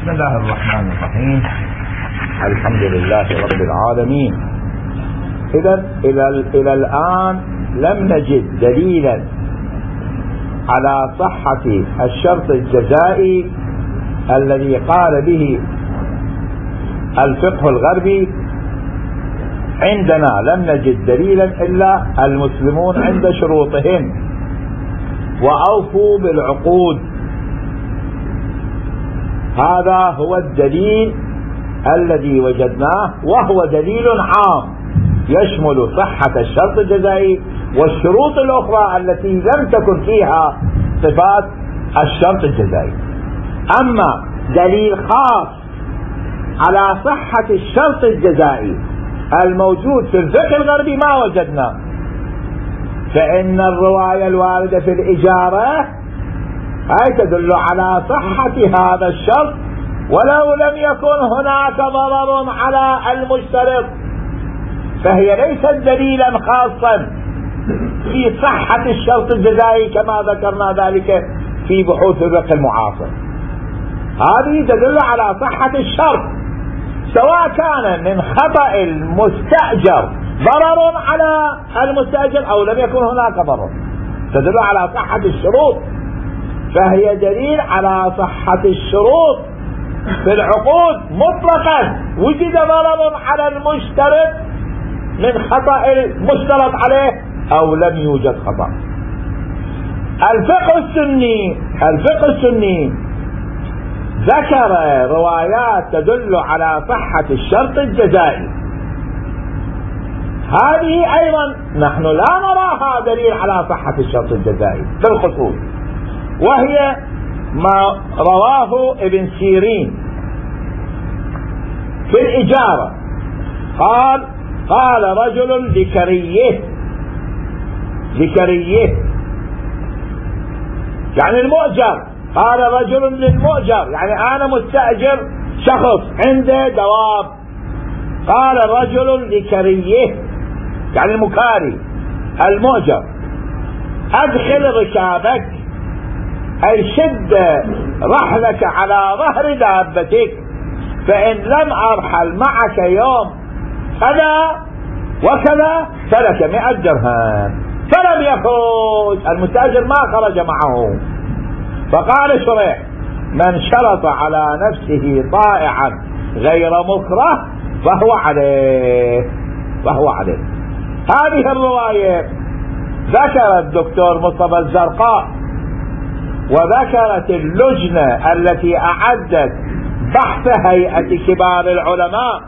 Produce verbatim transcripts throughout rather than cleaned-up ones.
بسم الله الرحمن الرحيم. الحمد لله رب العالمين. إذا إلى إلى الآن لم نجد دليلا على صحة الشرط الجزائي الذي قال به الفقه الغربي. عندنا لم نجد دليلا إلا المسلمون عند شروطهم وأوفوا بالعقود. هذا هو الدليل الذي وجدناه، وهو دليل عام يشمل صحة الشرط الجزائي والشروط الأخرى التي لم تكن فيها صفات الشرط الجزائي. أما دليل خاص على صحة الشرط الجزائي الموجود في الفقه الغربي ما وجدنا، فإن الرواية الواردة في الإجارة هاي تدل على صحة هذا الشرط ولو لم يكن هناك ضرر على المشترط، فهي ليست دليلا خاصا في صحة الشرط الجزائي كما ذكرنا ذلك في بحوث الفقه المعاصر. هذه تدل على صحة الشرط سواء كان من خطأ المستأجر ضرر على المستأجر أو لم يكن هناك ضرر، تدل على صحة الشروط، فهي دليل على صحة الشروط في العقود مطلقا، وجد ضرر على المشترط من خطأ المشترط عليه أو لم يوجد خطأ. الفقه السني الفقه السني ذكر روايات تدل على صحة الشرط الجزائي. هذه أيضا نحن لا نراها دليل على صحة الشرط الجزائي بالخصوص، وهي ما رواه ابن سيرين في الإجارة. قال قال رجل لكريه لكريه يعني المؤجر، قال رجل للمؤجر يعني أنا مستأجر شخص عنده دواب، قال رجل لكريه يعني المكاري المؤجر أدخل ركابك أي شد رحلك على ظهر دابتك، فإن لم أرحل معك يوم كذا وكذا فلك مئة درهم. فلم يخرج المستأجر، ما خرج معه. فقال شريح من شرط على نفسه طائعا غير مكره فهو عليه فهو عليه. هذه الرواية ذكر الدكتور مصطفى الزرقاء وذكرت اللجنة التي أعدت بحث هيئة كبار العلماء،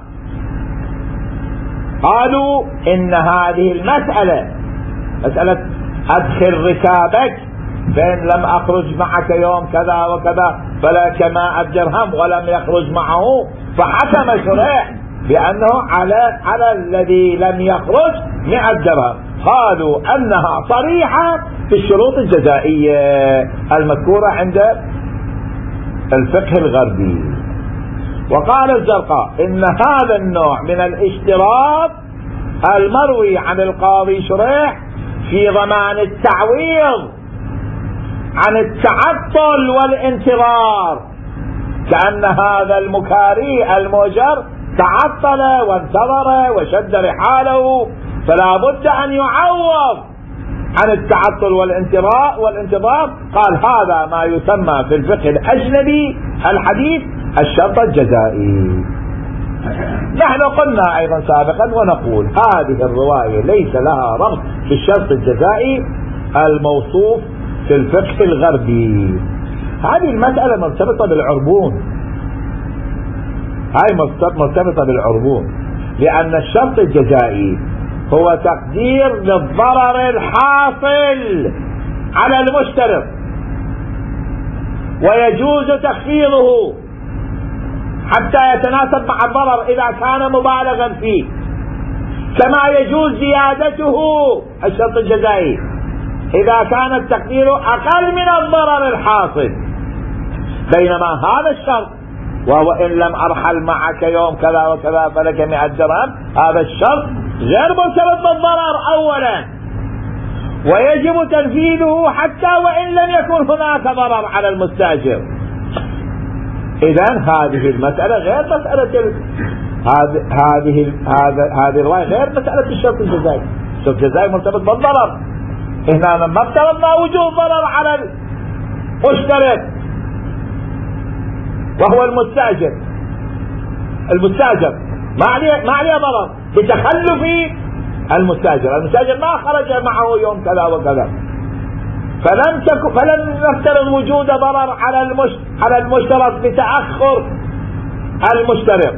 قالوا إن هذه المسألة مسألة أدخل ركابك فإن لم أخرج معك يوم كذا وكذا فلك ماء الدرهم ولم يخرج معه، فحكم شريح بأنه على على الذي لم يخرج مئة درهم. قالوا أنها صريحة في الشروط الجزائية المذكورة عند الفقه الغربي. وقال الزرقاء إن هذا النوع من الاشتراط المروي عن القاضي شريح في ضمان التعويض عن التعطل والانتظار، كأن هذا المكاري المؤجر تعطل وانتظر وشد رحاله، فلا بد أن يعوض عن التعطل والانتظار والانتظار قال هذا ما يسمى في الفقه الأجنبي الحديث الشرط الجزائي. نحن قلنا أيضا سابقا ونقول هذه الرواية ليس لها ربط بالشرط الجزائي الموصوف في الفقه الغربي. هذه المسألة مرتبطة بالعربون، هاي مرتبطة بالعربون، لأن الشرط الجزائي هو تقدير للضرر الحاصل على المشترط ويجوز تخفيضه حتى يتناسب مع الضرر إذا كان مبالغا فيه، كما يجوز زيادته الشرط الجزائي إذا كان التقدير أقل من الضرر الحاصل. بينما هذا الشرط وهو إن لم أرحل معك يوم كذا وكذا فلك مئة درهم، هذا الشرط غير مرتبط بالضرر أولا، ويجب تنفيذه حتى وإن لم يكن هناك ضرر على المستأجر. إذن هذه المسألة غير مسألة ال... هذه هذه هذه هذه الرواية غير مسألة الشرط الجزائي. الشرط الجزائي مرتبط بالضرر. هنا لما افترضنا وجود ضرر على المشترك وهو المستأجر، المستأجر ما عليه ما عليه ضرر بتخلف المستأجر، المستأجر ما خرج معه يوم كذا وكذا، فلم تكن فلم نفترض وجود ضرر على المش على المشترك بتأخر المشترك.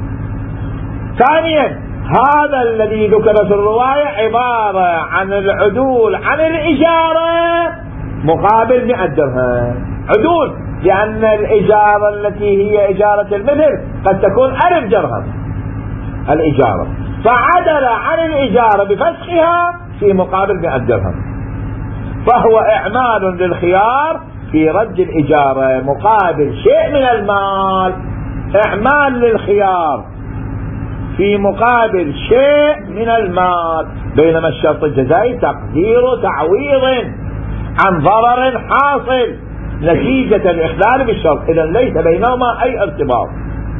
ثانيا هذا الذي ذكر في الرواية عبارة عن العدول عن الإجارة مقابل مئة درهم، عدول، لأن الإجارة التي هي إجارة المثل قد تكون ألف درهم الإجارة، فعدل عن الإجارة بفسخها في مقابل مئة درهم، فهو إعمال للخيار في رد الإجارة مقابل شيء من المال، إعمال للخيار في مقابل شيء من المال، بينما الشرط الجزائي تقدير تعويض عن ضرر حاصل نتيجة الإخلال بالشرط، إذا ليس بينهما أي ارتباط.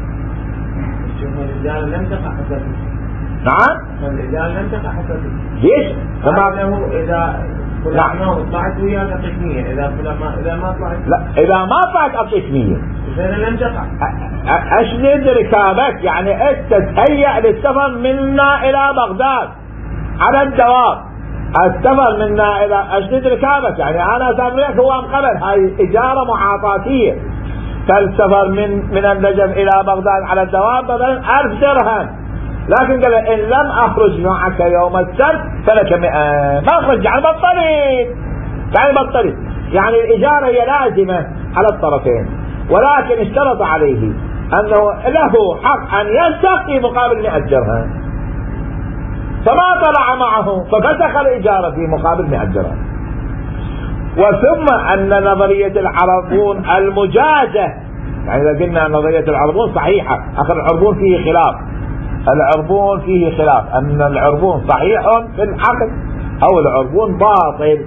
لم تقع حسب. نعم. الإجارة لم تقع حسب. ليش؟ فما له إذا فلان طلعت وياك قسمية، إذا فلان ما إذا ما طلعت. لا، إذا ما طلعت قسمية. إذا لم تقع. أشد ركابك، يعني أنت تهيأ للسفر منا إلى بغداد على الدوام، السفر منا إلى أشد ركابك، يعني أنا سافرك هو قبل، هاي إجارة معاطاتية، فالسفر من من النجف إلى بغداد على الدوام مثلا ألف درهم، لكن قال إن لم أخرج معك يوم السبت فلك مئة، ما أخرج يعني بطلت، يعني بطلت، يعني الإجارة هي لازمة على الطرفين، ولكن اشترط عليه أنه له حق أن يفسخ في مقابل مئة درهم، فما طلع معه ففسخ الإجارة في مقابل مئة درهم. وثم أن نظرية العربون المجازة، يعني إذا قلنا نظرية العربون صحيحة، أخر العربون فيه خلاف، العربون فيه خلاف، أن العربون صحيح في العقد أو العربون باطل.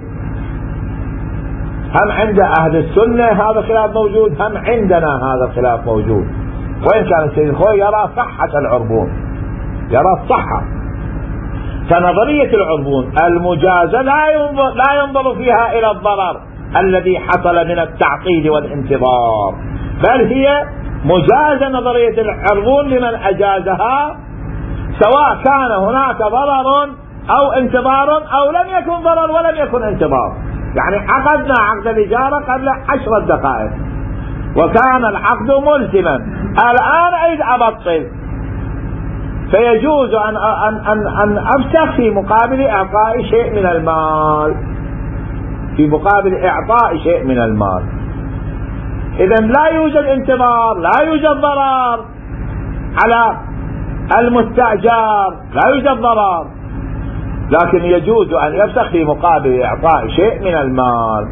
هم عند أهل السنة هذا الخلاف موجود، هم عندنا هذا الخلاف موجود، وإن كان السيد الخوي يرى صحة العربون، يرى الصحة. فنظرية العربون المجازة لا ينظر, لا ينظر فيها إلى الضرر الذي حصل من التعطيل والانتظار، بل هي مجازة نظرية العربون لمن أجازها، سواء كان هناك ضرر أو انتظار أو لم يكن ضرر ولم يكن انتظار. يعني عقدنا عقد الإجارة قبل عشرة دقائق وكان العقد ملزما، الآن أريد أبطل، فيجوز أن, أن, أن, أن أفسخ في مقابل إعطاء شيء من المال، في مقابل إعطاء شيء من المال. إذن لا يوجد انتظار، لا يوجد ضرر على المستأجر، لا يوجد ضرر، لكن يجوز أن يفسخ في مقابل إعطاء شيء من المال.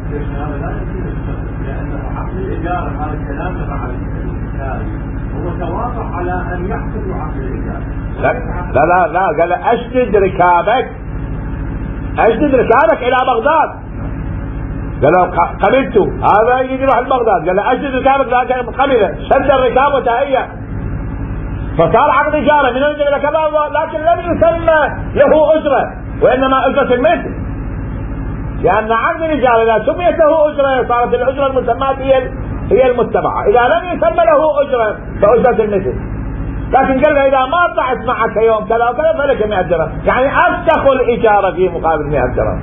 لأن عقد الإجارة هذا الكلام تبع هو توافق على أن يحصل عقد الإجارة. لا لا لا قال أشدد ركابك، أشدد ركابك إلى بغداد، قال قبلته هذا يجي يروح لبغداد، قال أشدد ركابك، لكن قبله شد الركاب وتهيأ، فصار عقد إجارة من أجل ركابه، لكن لم يسمى له أجرة وإنما أجرة المثل، لأن عقد الإجارة إذا سميت له أجرة صارت الأجرة المسماة هي هي المتبعة، إذا لم يسمى له أجرة فأجرة المثل. لكن قال له إذا ما طلعت معك يوم كذا وكذا فلك مئة درهم، يعني أفسخ الإجارة في مقابل مئة درهم.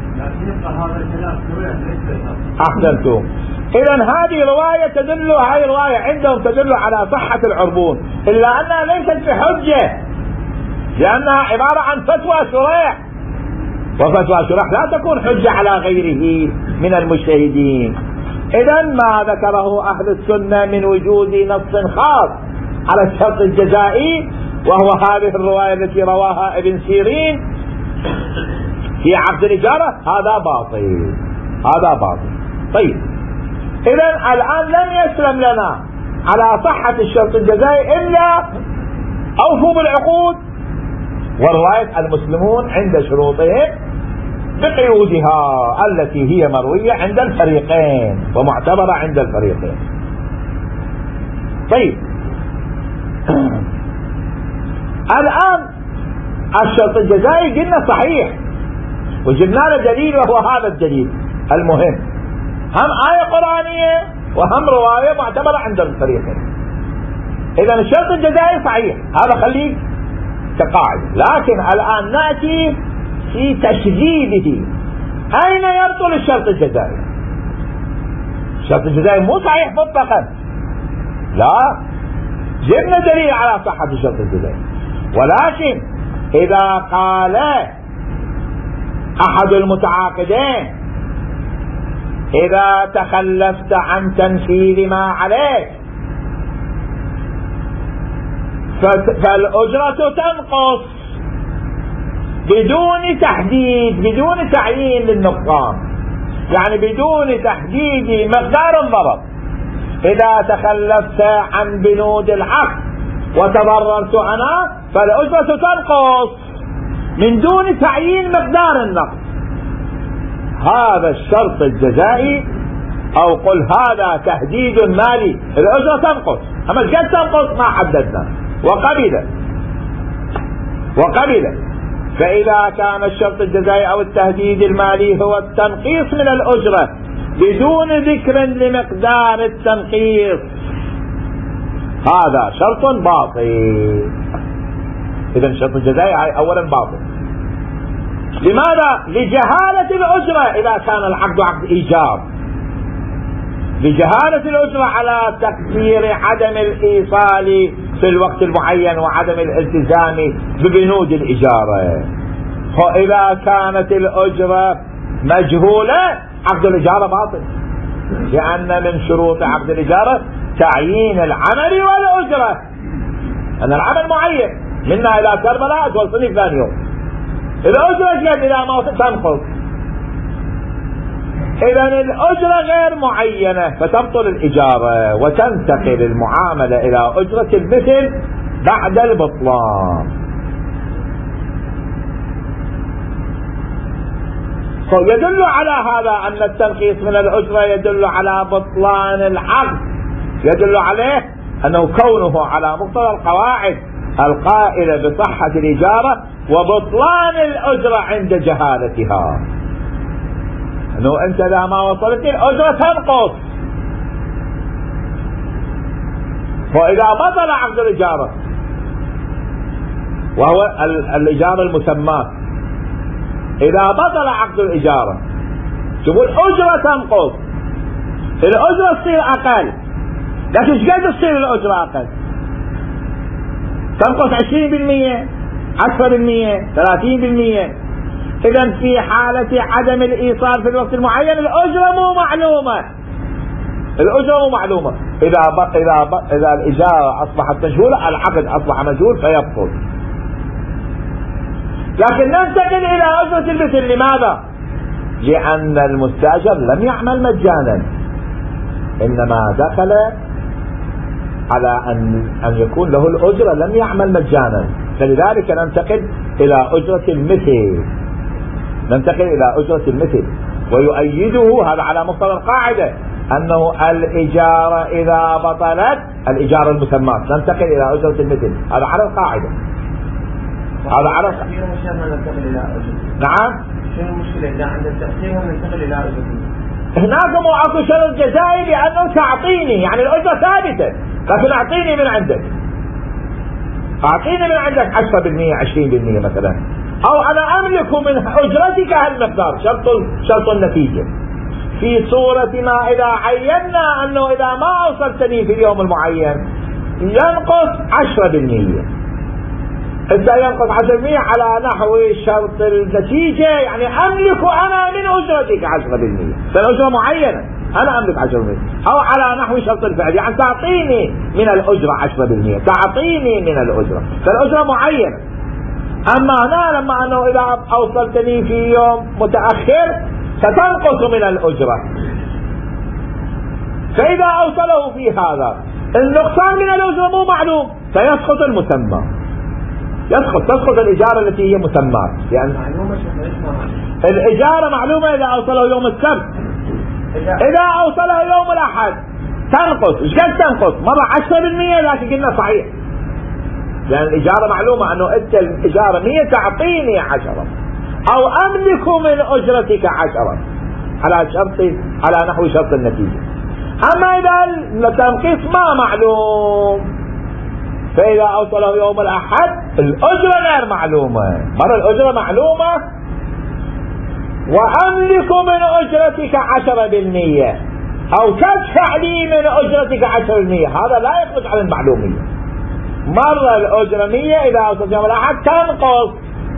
أحسنتم. إذن هذه رواية تدل، هذه رواية عندهم تدل على صحة العربون، إلا أنها ليست بحجة، لأنها عبارة عن فتوى شريح، وفتوى شريح لا تكون حجة على غيره من المجتهدين. إذن ما ذكره أهل السنة من وجود نص خاص على الشرط الجزائي، وهو هذه الرواية التي رواها ابن سيرين في عقد الإجارة، هذا باطل، هذا باطل. طيب، إذن الآن لم يسلم لنا على صحة الشرط الجزائي إلا أوفوا بالعقود، ورواية المسلمون عند شروطهم بقيودها التي هي مروية عند الفريقين ومعتبرة عند الفريقين. طيب الآن الشرط الجزائي قلنا صحيح وجبنا له دليل وهو هذا الدليل المهم، هم آية قرآنية وهم رواية معتبرة عند الفريقين. إذا الشرط الجزائي صحيح، هذا خليه كقاعدة. لكن الآن نأتي في تشديده، أين يبطل الشرط الجزائي؟ الشرط الجزائي مو صحيح مطلقا، لا، جبنا دليل على صحة الشرط الجزائي. ولكن إذا قال أحد المتعاقدين إذا تخلفت عن تنفيذ ما عليك فالأجرة تنقص بدون تحديد، بدون تعيين للنقصان، يعني بدون تحديد مقدار الضرر. إذا تخلفت عن بنود العقد وتضررت أنا فالأجرة تنقص من دون تعيين مقدار النقص. هذا الشرط الجزائي، أو قل هذا تهديد مالي، الأجرة تنقص، أما قد تنقص ما حددنا. وقبل وقبل فإذا كان الشرط الجزائي أو التهديد المالي هو التنقيص من الأجرة بدون ذكر لمقدار التنقيص، هذا شرط باطل. إذا الشرط الجزائي أولا باطل. لماذا؟ لجهالة الأجرة إذا كان العقد عقد إيجار، لجهالة الأجرة على تقدير عدم الإيصال في الوقت المعين وعدم الالتزام ببنود الإجارة. فإذا كانت الأجرة مجهولة عقد الإجارة باطل، لأن من شروط عقد الإجارة تعيين العمل والأجرة، أن العمل معين منا إلى كربلاء توصلني ثاني يوم، الأجرة قد إلى ما تنقص. إذا الأجرة غير معينة فتبطل الإجارة وتنتقل المعاملة إلى أجرة المثل بعد البطلان. فيدل على هذا أن التنقيص من الأجرة يدل على بطلان العقد، يدل عليه أنه كونه على مقتضى القواعد القائلة بصحة الإجارة وبطلان الأجرة عند جهالتها، أنه أنت إذا ما وصلت الأجرة تنقص. وإذا بطل عقد الإجارة وهو الإجارة المسماة، إذا بطل عقد الإجارة تقول الأجرة تنقص، الأجرة تصير أقل، لكن ايش قد تصير الأجرة أقل؟ تنقص عشرين بالمئة، عشرة بالمئة، ثلاثين بالمئة. إذا في حالة عدم الإيصال في الوقت المعين الأجرة مو معلومة، الأجرة مو معلومة. إذا ب... إذا ب... إذا الإجارة أصبحت مجهولة العقد أصبح مجهول فيبطل. لكن ننتقل إلى أجرة المثل. لماذا؟ لأن المستأجر لم يعمل مجانا، إنما دخل على أن أن يكون له الأجرة، لم يعمل مجانا، فلذلك ننتقل إلى أجرة المثل، ننتقل إلى أجرة المثل. ويؤيده هذا على مقتضى القاعدة أنه الإجارة إذا بطلت، الإجارة المسماة، ننتقل إلى أجرة المثل، هذا على القاعدة، هذا على التأخير. نعم، شو المشكلة إذا عند التأخير ننتقل إلى أجرة المثل؟ هناك مو اكو شرط جزائي لأنه تعطيني، يعني الأجرة ثابتة، لكن أعطيني من عندك، أعطيني من عندك عشرة بالمئة عشرين بالمئة مثلا، أو أنا أملك من أجرتك هالمقدار. شرط شرط النتيجة في صورة ما إذا عينا أنه إذا ما أوصلتني في اليوم المعين ينقص عشرة بالمئة، إذا ينقص عشرة بالمئة على نحو شرط النتيجة، يعني أملك أنا من أجرتك عشرة بالمئة، فالأجرة معينة أنا أملك عشرة بالمئة، أو على نحو شرط الفعل، يعني تعطيني من الأجرة عشرة بالمئة، تعطيني من الأجرة، فالأجرة معينة. أما هنا لما أنه إذا أوصلتني في يوم متأخر ستنقص من الأجرة، فإذا أوصله في هذا النقصان من الأجرة مو معلوم فيسقط المسمى، يسقط تسقط الإجارة التي هي مسمى، لأن الإجارة معلومة إذا أوصله يوم السبت، إذا أوصله يوم الأحد تنقص. ايش قد تنقص؟ مرة عشرة بالمية، لكن قلنا صحيح لأن الإجارة معلومة أنه أنت الإجارة مية تعطيني عشرة، أو أملك من أجرتك عشرة على شرط، على نحو شرط النتيجة. أما إذا التنقيص ما معلوم، فإذا أوصله يوم الأحد الأجرة غير معلومة. مرة الأجرة معلومة وأملك من أجرتك عشرة بالمية، أو تدفع لي من أجرتك عشرة بالمية، هذا لا يخرج عن المعلومية. مرة الأجرة مية، إذا أوصل يوم الأحد تنقص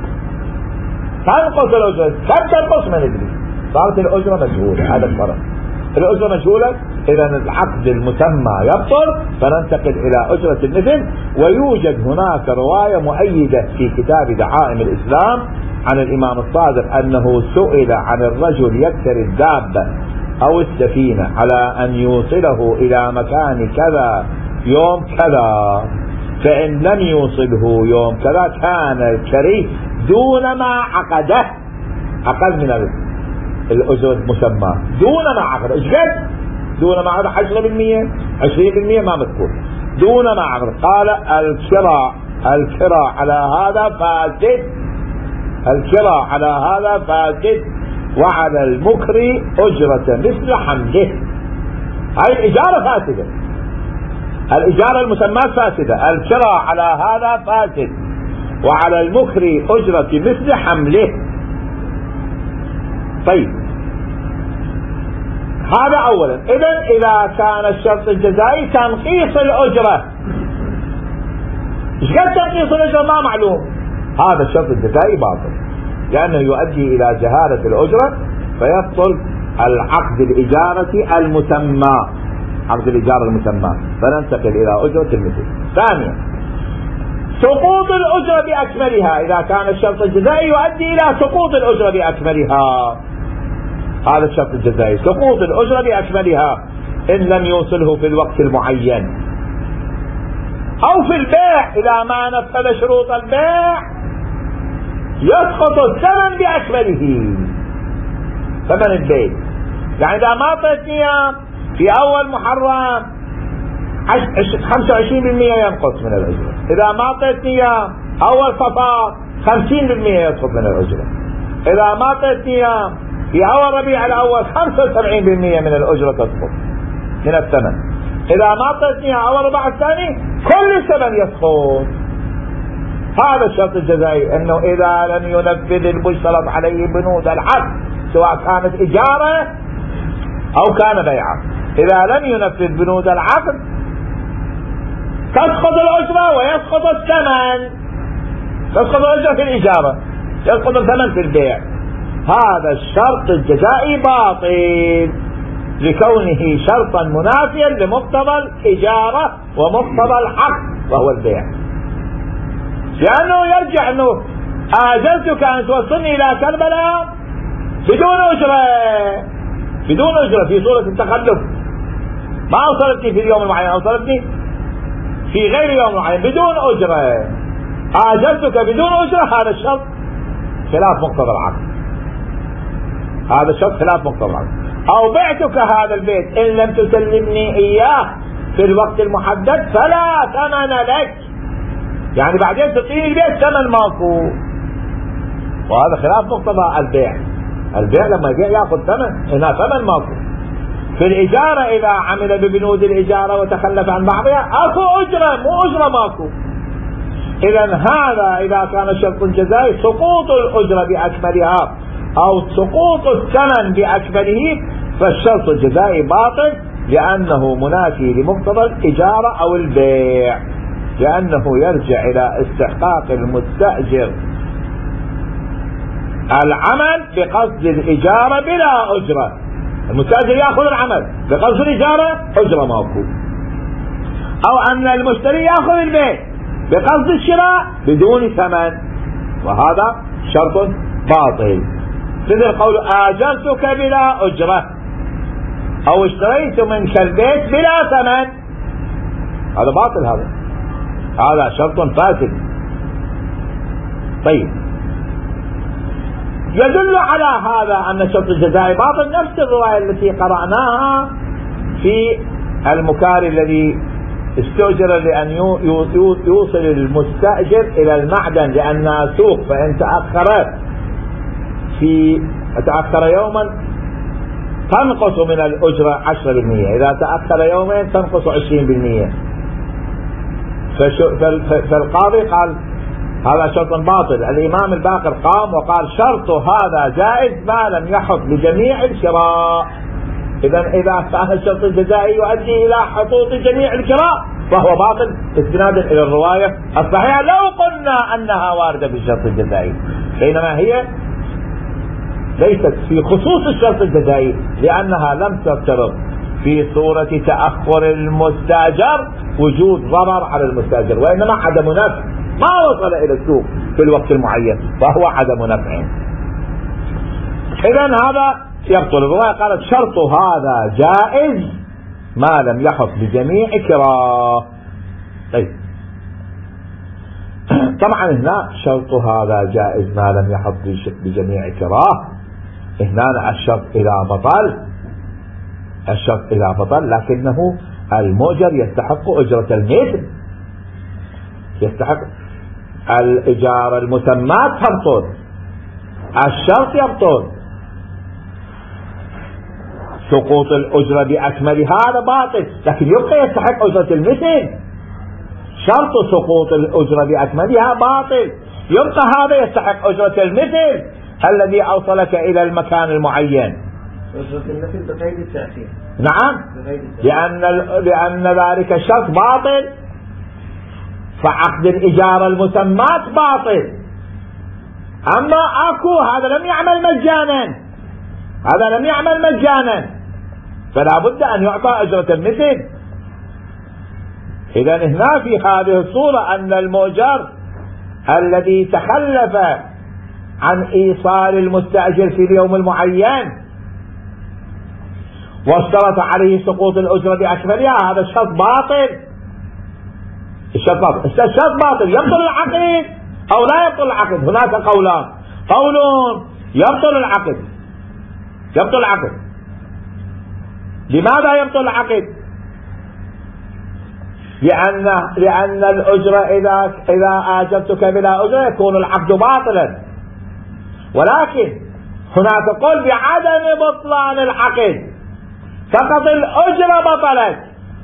تنقص الأجرة، كم تنقص ما ندري، صارت الأجرة مجهولة. هذا الفرق، الأجرة مجهولة، إذا العقد المسمى يبطل، فننتقل إلى أجرة المثل. ويوجد هناك رواية مؤيدة في كتاب دعائم الإسلام عن الإمام الصادق أنه سئل عن الرجل يكسر الدابة أو السفينة على أن يوصله إلى مكان كذا يوم كذا، فإن لم يوصله يوم كذا كان الكري دون ما عقده أقل من الأجرة المسمى، دون ما عقده. إيش قد؟ دون ما عقده عشرة بالمية عشرين بالمية ما مذكور، دون ما عقده. قال الكراء الكراء على هذا فاسد، الكراء على هذا فاسد، وعلى المكري أجرة مثل حمله. هاي الإجارة فاسدة، الإجارة المسمى فاسدة، الكراء على هذا فاسد، وعلى المكري أجرة مثل حمله. طيب هذا أولا. إذن إذا كان الشرط الجزائي تنقيص الأجرة، إيش قد تنقيص الأجرة ما معلوم، هذا الشرط الجزائي باطل، لأنه يؤدي إلى جهالة الأجرة فيبطل العقد الإجارة المسمى، عقد الإجارة المسمى، فننتقل إلى أجرة المثل. ثانيا سقوط الأجرة بأكملها، إذا كان الشرط الجزائي يؤدي إلى سقوط الأجرة بأكملها، هذا الشرط الجزائي سقوط الأجرة بأكملها إن لم يوصله في الوقت المعين، أو في البيع إذا ما نفذ شروط البيع يسقط الثمن بأكمله. ثمن البيع يعني إذا ما أعطيتني في أول محرم خمسة وعشرين بالمئة ينقص من الأجرة، إذا ما أعطيتني أول صفار خمسين بالمئة يسقط من الأجرة، إذا ما أعطيتني في أول ربيع الأول خمسة وسبعين بالمئة من الأجرة تسقط من الثمن، إذا ما أعطيتني أول ربع الثاني كل الثمن يسقط. هذا الشرط الجزائي، أنه إذا لم ينفذ المشترط عليه بنود العقد سواء كانت إجارة أو كان بيعا، إذا لم ينفذ بنود العقد تسقط الأجرة ويسقط الثمن، تسقط الأجرة في الإجارة، يسقط الثمن في البيع. هذا الشرط الجزائي باطل لكونه شرطا منافيا لمقتضى الإجارة ومقتضى الحق وهو البيع، لأنه يرجع أنه آجلتك أن توصلني إلى كربلاء بدون أجرة، بدون أجرة في صورة التخلف، ما أوصلتني في اليوم المعين، أوصلتني في غير يوم معين بدون أجرة، آجلتك بدون أجرة. هذا الشرط خلاف مقتضى العقد، هذا الشرط خلاف مقتضى العقد. أو بعتك هذا البيت إن لم تسلمني إياه في الوقت المحدد فلا ثمن لك، يعني بعدين تعطيني البيت ثمن ماكو، وهذا خلاف مقتضى البيع. البيع لما يبيع ياخذ ثمن، هنا ثمن ماكو. في الإجارة إذا عمل ببنود الإجارة وتخلف عن بعضها أكو أجرة، مو أجرة ماكو. إذا هذا إذا كان شرط جزائي سقوط الأجرة بأكملها أو سقوط الثمن بأكمله، فالشرط الجزائي باطل لأنه منافي لمقتضى الإجارة أو البيع، لأنه يرجع إلى استحقاق المستأجر العمل بقصد الإجارة بلا أجرة. المستأجر يأخذ العمل بقصد الإجارة أجرة ماكو، أو أن المشتري يأخذ البيت بقصد الشراء بدون ثمن، وهذا شرط باطل. مثل قول آجرتك بلا أجرة أو اشتريت منك البيت بلا ثمن، هذا باطل، هذا هذا شرط فاسد. طيب يدل على هذا أن شرط الجزائي باطل نفس الرواية التي قرأناها في المكاري الذي استؤجر لأن يوصل المستأجر إلى المعدن لأنها سوق، فإن تأخر في تأخر يوما تنقص من الأجرة عشرة بالمئة، إذا تأخر يومين تنقص عشرين بالمئة. فالقاضي قال هذا شرط باطل. الإمام الباقر قام وقال شرط هذا جائز ما لم يحط بجميع الشراء. إذا إذا كان الشرط الجزائي يؤدي إلى حطوط جميع الشراء فهو باطل استنادا إلى الرواية الصحيحة لو قلنا أنها واردة بالشرط الجزائي، بينما هي ليست في خصوص الشرط الجزائي لأنها لم تفترض في صورة تأخر المستأجر وجود ضرر على المستأجر، وإنما عدم نفع ما وصل إلى السوق في الوقت المعين فهو عدم نفع. إذن هذا يبطل. الرواية قالت شرط هذا جائز ما لم يحط بجميع كراه. طيب طبعا هنا شرط هذا جائز ما لم يحط بجميع كراه، هنا الشرط إذا بطل الشرط إذا بطل لكنه المؤجر يستحق أجرة المثل، يستحق الإجارة المسمات تبطل، الشرط يبطل، سقوط الأجرة بأكملها هذا باطل لكن يبقى يستحق أجرة المثل. شرط سقوط الأجرة بأكملها باطل، يبقى هذا يستحق أجرة المثل الذي أوصلك إلى المكان المعين. أجرة المثل بقيد التأثير. نعم، لأن لأن ذلك الشرط باطل، فعقد الإجارة المسمات باطل. أما أكو هذا لم يعمل مجانا، هذا لم يعمل مجانا فلا بد أن يعطى أجرة المثل. إذا هنا في هذه الصورة أن المؤجر الذي تخلف عن إيصال المستأجر في اليوم المعين واشترط عليه سقوط الأجرة بأكملها هذا الشرط باطل. الشرط باطل الشرط باطل يبطل العقد أو لا يبطل العقد. هناك قولان، قول يبطل العقد يبطل العقد. لماذا يبطل العقد؟ لأن لأن الأجرة إذا إذا آجرتك بلا أجرة يكون العقد باطلا، ولكن هناك قول بعدم بطلان العقد فقط الأجرة بطلت،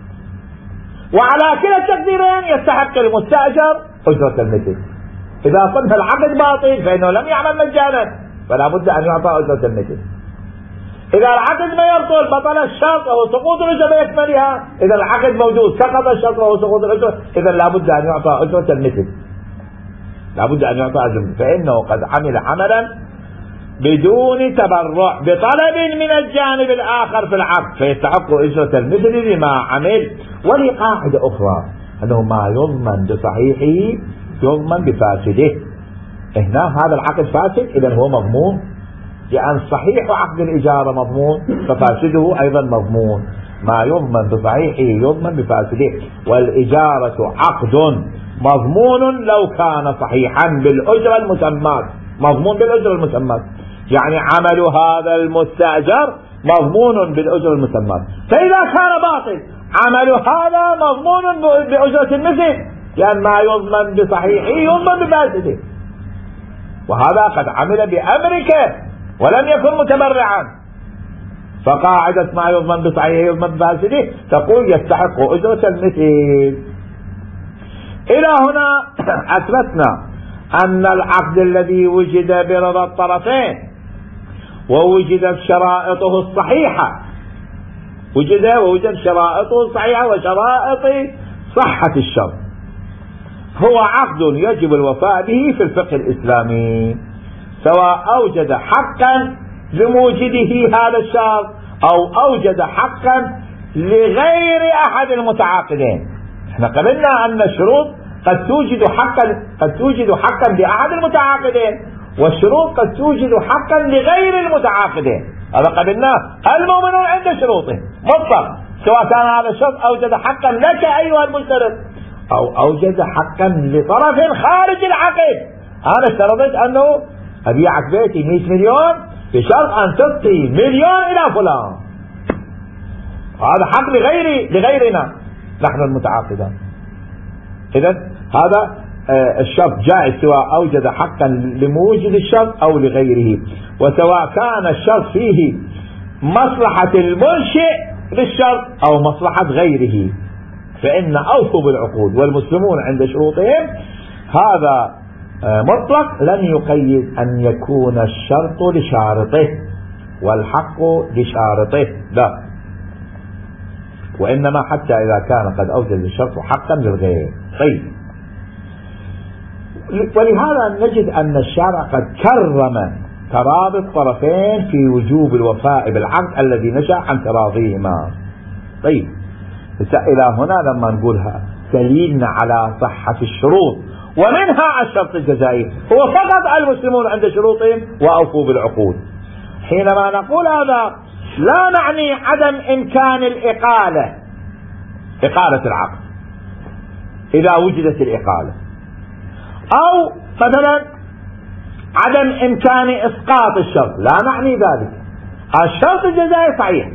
وعلى كلا التقديرين يستحق المستأجر أجرة المثل. إذا قلنا العقد باطل فإنه لم يعمل مجانا فلا بد أن يعطى أجرة المثل. إذا العقد ما يبطل بطل الشرط أو سقوط الأجرة بأكملها، إذا العقد موجود سقط الشرط أو سقوط الأجرة إذا لا بد أن يعطى أجرة المثل، لا بد أن يعطى أجرة المثل، فإنه قد عمل عملا بدون تبرع بطلب من الجانب الآخر في العقد فيستحق أجرة المثل لما عمل. ولقاعدة أخرى أنه ما يضمن بصحيحه يضمن بفاسده. هنا هذا العقد فاسد إذا هو مضمون، لأن صحيح عقد الإجارة مضمون ففاسده أيضا مضمون. ما يضمن بصحيحه يضمن بفاسده، والإجارة عقد مضمون لو كان صحيحا بالأجرة المسمات، مضمون بالأجرة المسمات، يعني عمل هذا المستأجر مضمون بالأجرة المسمات. فإذا كان باطل عمل هذا مضمون بأجرة المثل، لأن ما يضمن بصحيحه يضمن بفاسده، وهذا قد عمل بأمرك ولم يكن متبرعا. فقاعدة ما يضمن بصحيحه يضمن بفاسده تقول يستحق أجرة المثل. إلى هنا أثبتنا أن العقد الذي وجد برضا الطرفين ووجدت شرائطه الصحيحة وجد ووجد شرائطه الصحيحة وشرائط صحة الشرط هو عقد يجب الوفاء به في الفقه الإسلامي، سواء أوجد حقا لموجده هذا الشرط أو أوجد حقا لغير أحد المتعاقدين. احنا قبلنا أن الشروط قد توجد حقا قد توجد حقا لأحد المتعاقدين، والشروط قد توجد حقا لغير المتعاقدين. هذا قبلناه. المؤمنون عند شروطهم مطلق، سواء كان هذا الشرط أوجد حقا لك أيها المشترط أو أوجد حقا لطرف خارج العقد. أنا اشترطت أنه أبيعك بيتي مئة مليون بشرط أن تعطي مليون إلى فلان، هذا حق لغيري لغيرنا نحن المتعاقدان. إذن هذا الشرط جائز سواء أوجد حقا لموجد الشرط أو لغيره، وسواء كان الشرط فيه مصلحة المنشئ للشرط أو مصلحة غيره، فإن أوفوا بالعقود والمسلمون عند شروطهم. هذا مطلق لن يقيد أن يكون الشرط لشارطه والحق لشارطه، لا، وإنما حتى إذا كان قد أوجد الشرط حقا للغير. طيب، ولهذا نجد أن الشارع قد كرم تراضي الطرفين في وجوب الوفاء بالعقد الذي نشأ عن تراضيهما. طيب، إلى هنا لما نقولها دليلنا على صحة الشروط ومنها الشرط الجزائي هو فقط المسلمون عند شروطهم وأوفوا بالعقود. حينما نقول هذا لا نعني عدم إمكان الإقالة، إقالة العقد إذا وجدت الإقالة، أو مثلا عدم إمكان إسقاط الشرط، لا نعني ذلك. الشرط الجزائي صحيح،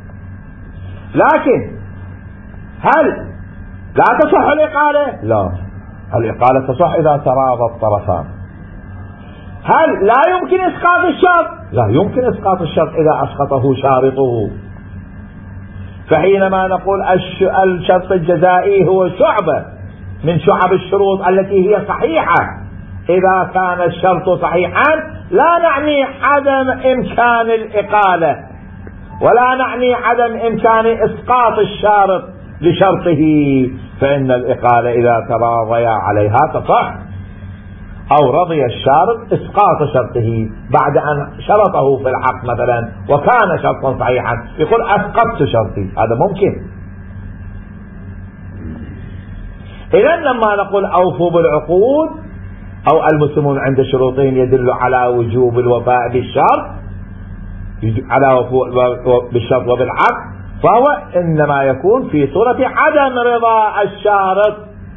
لكن هل لا تصح الإقالة؟ لا، الإقالة تصح إذا تراضى الطرفان. هل لا يمكن إسقاط الشرط؟ لا يمكن إسقاط الشرط إذا أسقطه شارطه. فحينما نقول الشرط الجزائي هو شعبة من شعب الشروط التي هي صحيحة، إذا كان الشرط صحيحا لا نعني عدم إمكان الإقالة ولا نعني عدم إمكان إسقاط الشارط لشرطه، فإن الإقالة إذا تراضيا عليها تصح، أو رضي الشارط إسقاط شرطه بعد أن شرطه في العقد مثلا وكان شرطا صحيحا، يقول أسقطت شرطي، هذا ممكن. إذن لما نقول أوفوا بالعقود أو المسلمون عند شروطين يدل على وجوب الوفاء بالشرط، على وفاء بالشرط وبالعقد، فهو إنما يكون في صورة عدم رضا الشارط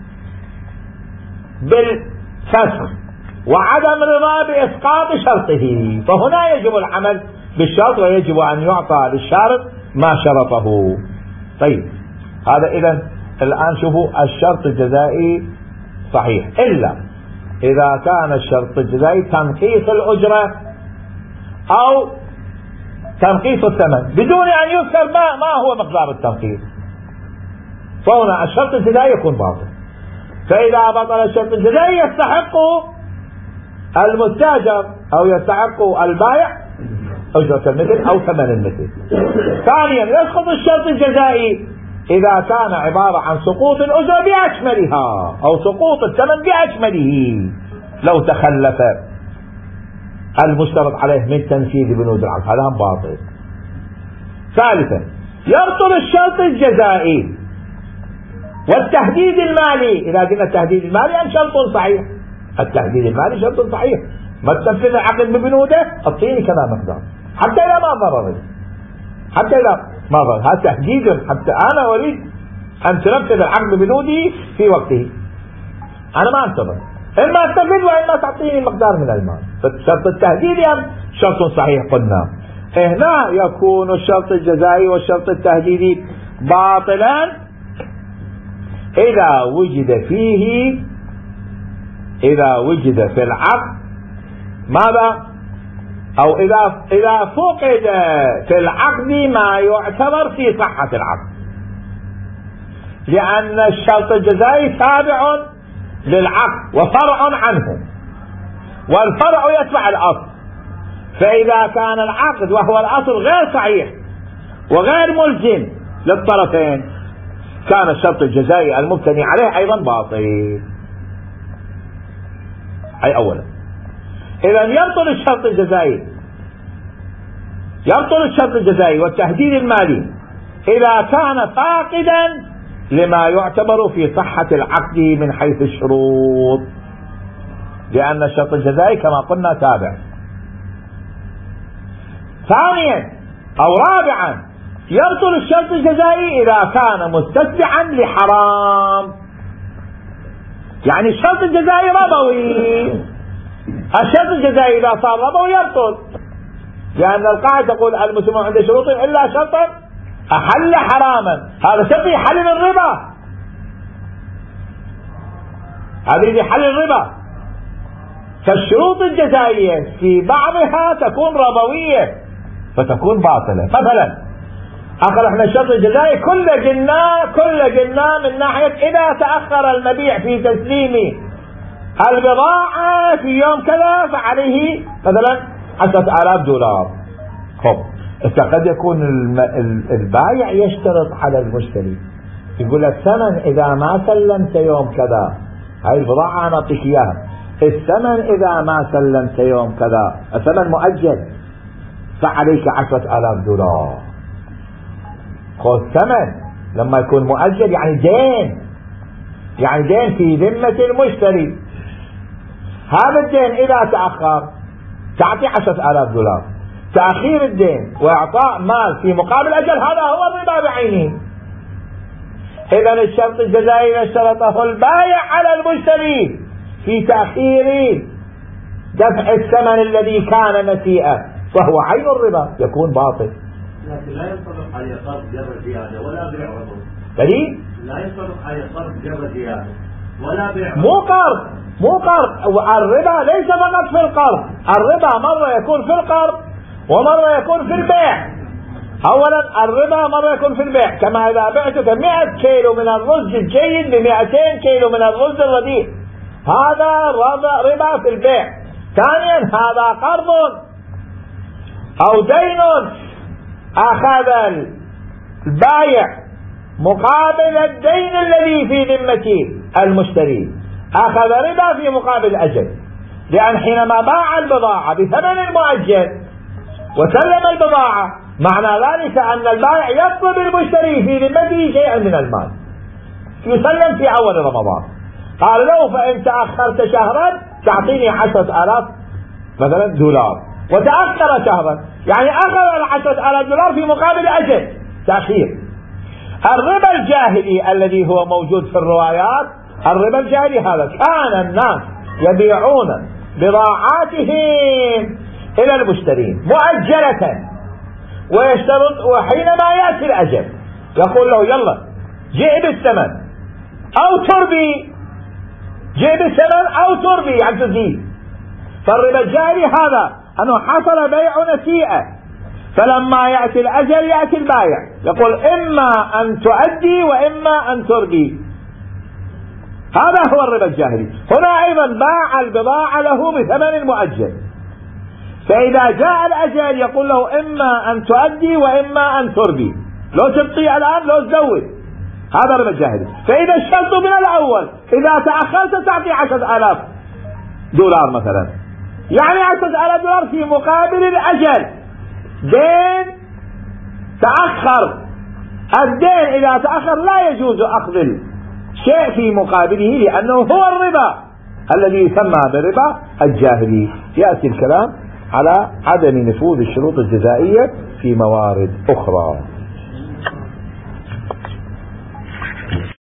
بالفسخ وعدم رضا بإسقاط شرطه، فهنا يجب العمل بالشرط ويجب أن يعطى للشارط ما شرطه. طيب، هذا إذن الآن شوفوا الشرط الجزائي صحيح، إلا إذا كان الشرط الجزائي تنقيص الأجرة أو تنقيص الثمن بدون أن يذكر ما, ما هو مقدار التنقيص، فهنا الشرط الجزائي يكون باطل. فإذا بطل الشرط الجزائي يستحق المستاجر أو يستحق البائع أجرة المثل أو ثمن المثل. ثانيا، يسقط الشرط الجزائي إذا كان عبارة عن سقوط الأجرة بأكملها أو سقوط الثمن بأكمله لو تخلف المشترط عليه من تنفيذ بنود العقد، هذا باطل. ثالثا، يبطل الشرط الجزائي والتهديد المالي. إذا قلنا التهديد المالي أم شرط صحيح؟ التهديد المالي شرط صحيح، ما تنفذ العقد ببنوده اعطيني كذا مقدار حتى إذا ما ضررت، حتى إذا ما ضرر، هذا تهديد، حتى أنا أريد أن تنفذ العقد ببنوده في وقته، أنا ما أنتظر، إما أستفيد وإما تعطيني مقدار من المال. فشرط التهديد شرط صحيح قلنا. هنا يكون الشرط الجزائي والشرط التهديدي باطلا إذا وجد فيه إذا وجد في العقد ماذا؟ أو إذا إذا فقد في العقد ما يعتبر في صحة العقد، لأن الشرط الجزائي تابع للعقد وفرع عنه، والفرع يتبع الأصل. فإذا كان العقد وهو الأصل غير صحيح وغير ملزم للطرفين كان الشرط الجزائي المبتني عليه أيضا باطل. أي أولا، إذا يبطل الشرط الجزائي يبطل الشرط الجزائي والتهديد المالي إذا كان فاقدا لما يعتبر في صحة العقد من حيث الشروط، لأن الشرط الجزائي كما قلنا تابع. ثانيا أو رابعا، يبطل الشرط الجزائي إذا كان مستتبعا لحرام، يعني الشرط الجزائي ربوي، الشرط الجزائي إذا صار ربوي يبطل، لأن القاعدة تقول المسلمون عند شروطهم إلا شرطا أحل حراما، هذا شرط يحلل الربا، هذا اللي يحلل الربا. فالشروط الجزائية في بعضها تكون ربوية فتكون باطلة. مثلا أخذ احنا الشرط الجزائي كل قلنا كل قلنا من ناحية إذا تأخر المبيع في تسليم البضاعة في يوم كذا فعليه مثلا عشرة آلاف دولار. خب قد يكون البائع يشترط على المشتري، يقول لك ثمن إذا ما سلمت يوم كذا، هاي البضاعة أنا أعطيك إياها، الثمن إذا ما سلمت يوم كذا، الثمن مؤجل فعليك عشرة آلاف دولار. خذ ثمن لما يكون مؤجل يعني دين، يعني دين في ذمة المشتري، هذا الدين إذا تأخر تعطي عشرة آلاف دولار. تأخير الدين وإعطاء مال في مقابل أجل هذا هو الربا بعينه. إذا الشرط الجزائي اشترطه البائع على المشتري في تأخير دفع الثمن الذي كان نسيئا فهو عين الربا، يكون باطل. لكن لا ينطبق على قرض جر زيادة ولا بيع عضو. دليل؟ لا ينطبق على قرض جر زيادة ولا بيع. مو قرض، مو قرض. الربا ليس فقط في القرض، الربا مرة يكون في القرض ومرة يكون في البيع. أولا الربا مرة يكون في البيع، كما إذا بعتك مئة كيلو من الرز الجيد بمئتين كيلو من الرز الرديء، هذا ربا في البيع. ثانيا هذا قرض أو دين أخذ البائع مقابل الدين الذي في ذمة المشتري، أخذ ربا في مقابل أجل، لأن حينما باع البضاعة بثمن مؤجل وسلم البضاعة معنى ذلك أن البائع يطلب المشتري في ذمته شيئا من المال يسلم في أول رمضان، قال له فإن تأخرت شهرا تعطيني عشرة آلاف مثلا دولار، وتأخر شهرا يعني أخذ العشرة آلاف دولار في مقابل أجل تأخير. الربا الجاهلي الذي هو موجود في الروايات، الربا الجاهلي هذا كان الناس يبيعون بضاعاتهم إلى المشترين مؤجلة ويشترط، وحينما يأتي الأجل يقول له يلا جئ بالثمن أو تربي، جئ بالثمن أو تربي يعني تزيد. فالربا الجاهلي هذا أنه حصل بيع نسيئة، فلما يأتي الأجل يأتي البائع يقول إما أن تؤدي وإما أن تربي، هذا هو الربا الجاهلي. هنا أيضا باع البضاعة له بثمن مؤجل، فإذا جاء الأجل يقول له إما أن تؤدي وإما أن تربي، لو تبقي الآن لو تزود، هذا الربا الجاهلي. فإذا الشرط من الأول إذا تأخرت تعطي عشرة آلاف دولار مثلا، يعني عشرة آلاف دولار في مقابل الأجل، دين تأخر، الدين إذا تأخر لا يجوز أخذ الشيء في مقابله لأنه هو الربا الذي يسمى بالربا الجاهلي. يأتي الكلام على عدم نفوذ الشروط الجزائية في موارد أخرى.